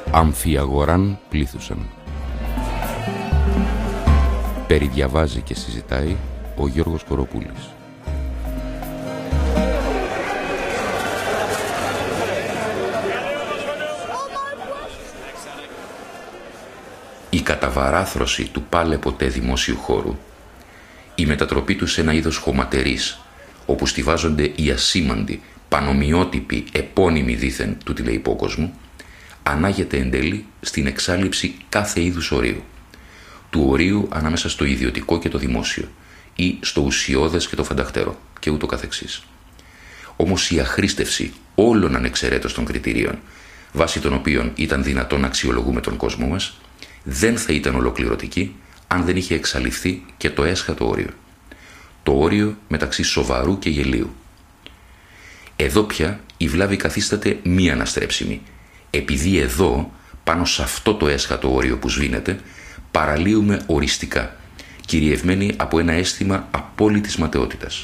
Αμφιαγοράν πλήθουσαν. Περιδιαβάζει και συζητάει ο Γιώργος Κοροπούλης. Η καταβαράθρωση του πάλε ποτέ δημόσιου χώρου, η μετατροπή του σε ένα είδος χωματερής, όπου στιβάζονται οι ασήμαντοι, πανομοιότυποι, επώνυμοι δήθεν του τηλεϊπόκοσμου, ανάγεται εν τέλει στην εξάλειψη κάθε είδους ορίου. Του ορίου ανάμεσα στο ιδιωτικό και το δημόσιο, ή στο ουσιώδες και το φανταχτερό, και ούτω καθεξής. Όμως η αχρήστευση όλων ανεξαιρέτως των κριτηρίων, βάσει των οποίων ήταν δυνατόν να αξιολογούμε τον κόσμο μας, δεν θα ήταν ολοκληρωτική αν δεν είχε εξαλειφθεί και το έσχατο όριο. Το όριο μεταξύ σοβαρού και γελίου. Εδώ πια η βλάβη καθίσταται μη αναστρέψιμη, επειδή εδώ, πάνω σε αυτό το έσχατο όριο που σβήνεται, παραλύουμε οριστικά, κυριευμένοι από ένα αίσθημα απόλυτης ματαιότητας.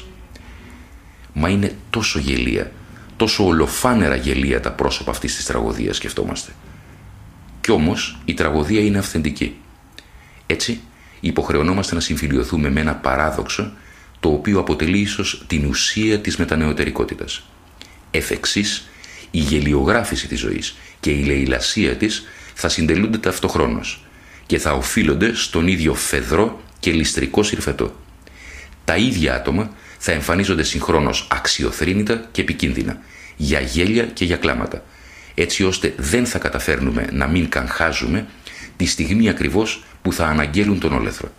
Μα είναι τόσο γελία, τόσο ολοφάνερα γελία τα πρόσωπα αυτής της τραγωδίας, σκεφτόμαστε. Κι όμως η τραγωδία είναι αυθεντική. Έτσι υποχρεωνόμαστε να συμφιλιωθούμε με ένα παράδοξο, το οποίο αποτελεί ίσως την ουσία της μετανεωτερικότητας. Εφ' εξής, η γελιογράφηση της ζωής και η λαιλασία της θα συντελούνται ταυτοχρόνως και θα οφείλονται στον ίδιο φεδρό και ληστρικό συρφετό. Τα ίδια άτομα θα εμφανίζονται συγχρόνως αξιοθρήνητα και επικίνδυνα, για γέλια και για κλάματα, έτσι ώστε δεν θα καταφέρνουμε να μην καγχάζουμε τη στιγμή ακριβώς που θα αναγγέλουν τον όλεθρο.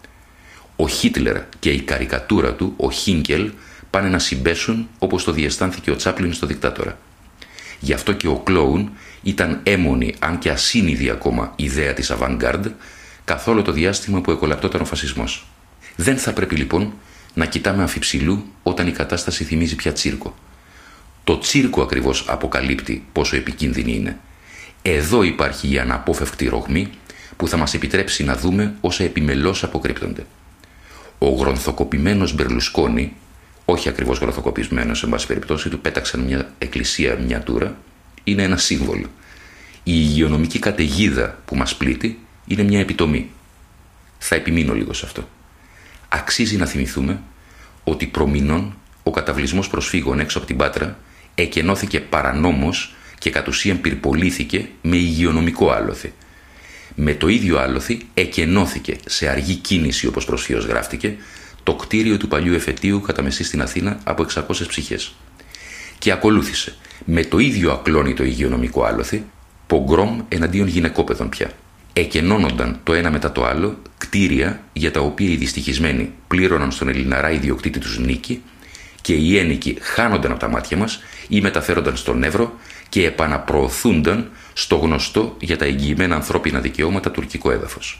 Ο Χίτλερ και η καρικατούρα του, ο Χίνκελ, πάνε να συμπέσουν όπως το διαισθάνθηκε ο Τσάπλιν στο Δικτάτορα. Γι' αυτό και ο κλόουν ήταν έμονη, αν και ασύνειδη ακόμα, ιδέα της avant-garde καθ' όλο το διάστημα που εκολαπτόταν ο φασισμός. Δεν θα πρέπει λοιπόν να κοιτάμε αμφιψηλού όταν η κατάσταση θυμίζει πια τσίρκο. Το τσίρκο ακριβώς αποκαλύπτει πόσο επικίνδυνη είναι. Εδώ υπάρχει η αναπόφευκτη ρογμή που θα μας επιτρέψει να δούμε όσα επιμελώς αποκρύπτονται. Ο γρονθοκοπημένος Μπερλουσκόνη, όχι ακριβώς γρονθοκοπισμένος, εν πάση περιπτώσει, του πέταξαν μια εκκλησία μινιατούρα, είναι ένα σύμβολο. Η υγειονομική καταιγίδα που μας πλήττει είναι μια επιτομή. Θα επιμείνω λίγο σε αυτό. Αξίζει να θυμηθούμε ότι προμηνών ο καταβλισμός προσφύγων έξω από την Πάτρα εκενώθηκε παρανόμως και κατ' ουσίαν πυρπολήθηκε με υγειονομικό άλοθη. Με το ίδιο άλοθη εκενώθηκε σε αργή κίνηση, όπως προσφύως γράφτηκε, το κτίριο του παλιού εφετείου κατά μεσή στην Αθήνα από 600 ψυχές. Και ακολούθησε με το ίδιο ακλόνητο υγειονομικό άλοθη πογκρόμ εναντίον γυναικόπαιδων πια. Εκενώνονταν το ένα μετά το άλλο κτίρια για τα οποία οι δυστυχισμένοι πλήρωναν στον Ελληναρά ιδιοκτήτη τους νίκη και οι ένικοι χάνονταν από τα μάτια μας ή μεταφέρονταν στον Εύρο και επαναπροωθούνταν στο γνωστό για τα εγγυημένα ανθρώπινα δικαιώματα τουρκικό έδαφος.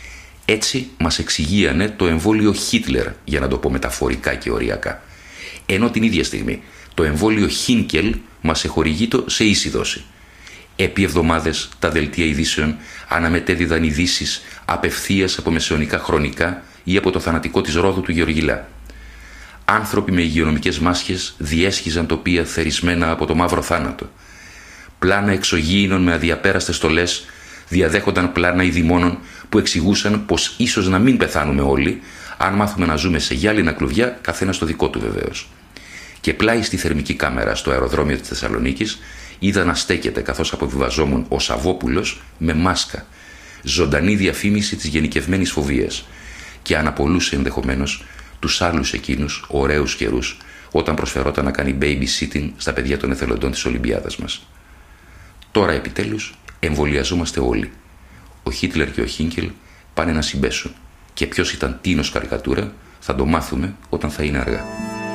Έτσι μας εξηγίανε το εμβόλιο Χίτλερ, για να το πω μεταφορικά και οριακά, ενώ την ίδια στιγμή το εμβόλιο Χίνκελ μας εχορηγείτο σε ίση δόση. Επί εβδομάδες τα δελτία ειδήσεων αναμετέδιδαν ειδήσεις απευθείας από μεσαιωνικά χρονικά ή από το θανατικό της Ρόδου του Γεωργιλά. Άνθρωποι με υγειονομικές μάσχες διέσχιζαν τοπία θερισμένα από το μαύρο θάνατο. Πλάνα εξωγήινων με αδιαπέραστες στολές διαδέχονταν πλάνα ειδημόνων που εξηγούσαν πως ίσως να μην πεθάνουμε όλοι, αν μάθουμε να ζούμε σε γυάλινα κλουβιά, καθένα στο δικό του βεβαίως. Και πλάι στη θερμική κάμερα στο αεροδρόμιο της Θεσσαλονίκης είδα να στέκεται, καθώς αποβιβαζόμουν, ο Σαββόπουλος με μάσκα, ζωντανή διαφήμιση της γενικευμένης φοβίας, και αναπολούσε ενδεχομένως τους άλλους εκείνους ωραίους καιρούς όταν προσφερόταν να κάνει babysitting στα παιδιά των εθελοντών της Ολυμπιάδας μας. Τώρα επιτέλους εμβολιαζόμαστε όλοι. Ο Χίτλερ και ο Χίνκελ πάνε να συμπέσουν και ποιος ήταν τίνος καρικατούρα θα το μάθουμε όταν θα είναι αργά.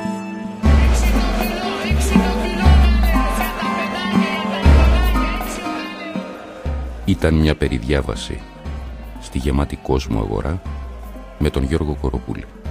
Ήταν μια περιδιάβαση στη γεμάτη κόσμο αγορά με τον Γιώργο Κοροπούλη.